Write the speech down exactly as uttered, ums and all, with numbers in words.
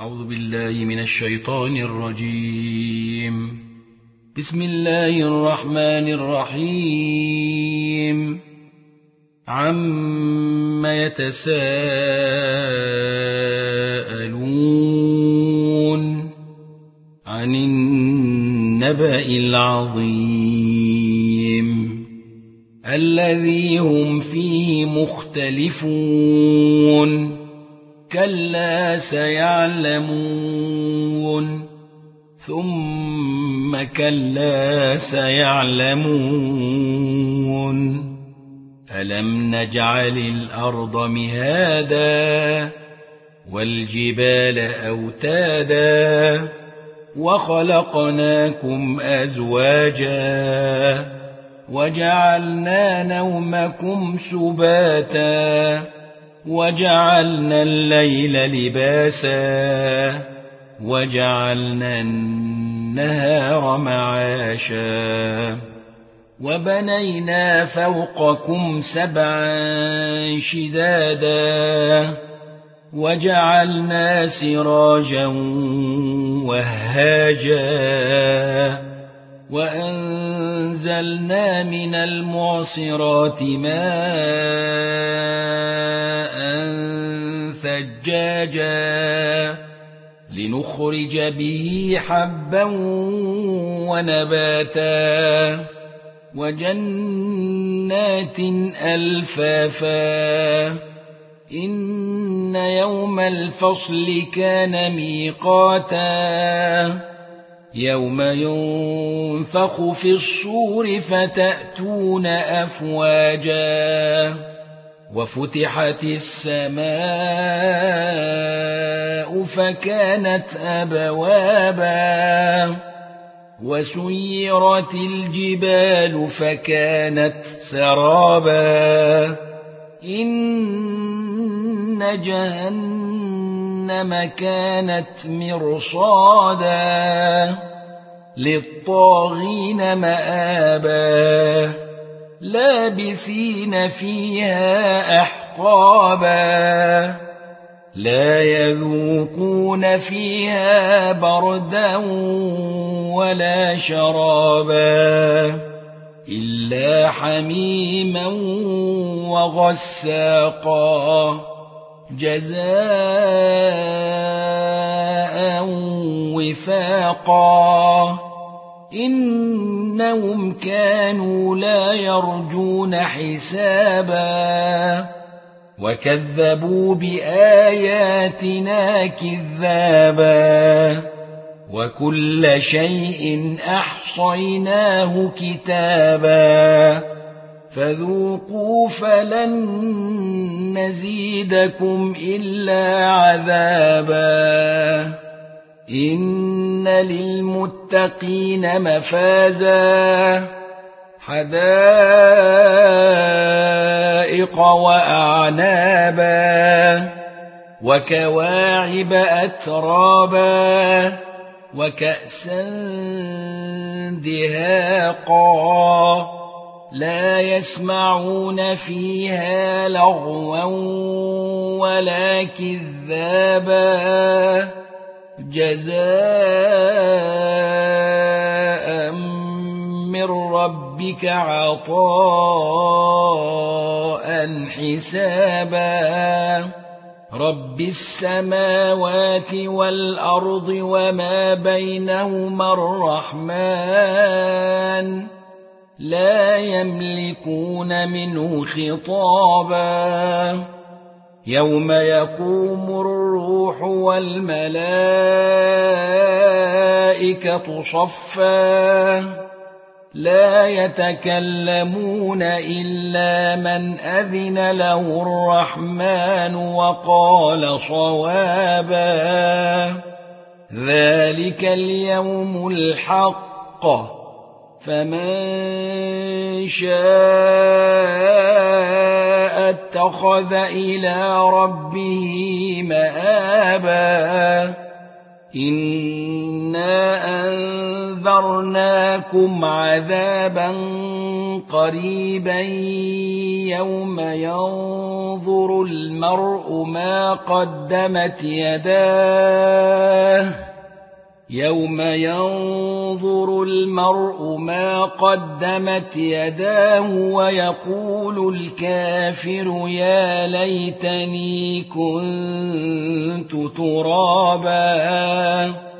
أعوذ بالله من الشيطان الرجيم. بسم الله الرحمن الرحيم. عَمَّ يتساءلون عن النبأ العظيم الذي هم فيه مختلفون كلا سيعلمون ثم كلا سيعلمون ألم نجعل الأرض مهادا والجبال أوتادا وخلقناكم أزواجا وجعلنا نومكم سباتا وجعلنا الليل لباسا وجعلنا النهار معاشا وبنينا فوقكم سبعا شدادا وجعلنا سراجا وهاجا وأنزلنا من المعصرات ماء ثجاجا لنخرج به حبا ونباتا وجنات ألفافا إن يوم الفصل كان ميقاتا يوم ينفخ في الصور فتأتون أفواجا وفتحت السماء فكانت أبوابا وسيرت الجبال فكانت سرابا إن جهنم كانت مرصادا للطاغين مآبا لابثين فيها أحقابا لا يذوقون فيها بردا ولا شرابا إلا حميما وغساقا جزاء وفاقا إنهم كانوا لا يرجون حسابا وكذبوا بآياتنا كذابا وكل شيء أحصيناه كتابا فذوقوا فلن نزيدكم إلا عذابا إن للمتقين مفازا حدائق وأعنابا وكواعب أترابا وكأسا دهاقا لا يسمعون فيها لغوا ولا كذابا جزاء من ربك عطاء حسابا رب السماوات والأرض وما بينهما الرحمن لا يملكون منه خطابا يوم يقوم الروح والملائكة صفا لا يتكلمون إلا من أذن له الرحمن وقال صوابا ذلك اليوم الحق فمن شاء اتخذ إلى ربه مآبا إنا أنذرناكم عذابا قريبا يوم ينظر المرء ما قدمت يداه يوم ينظر المرء ما قدمت يداه ويقول الكافر يا ليتني كنت ترابا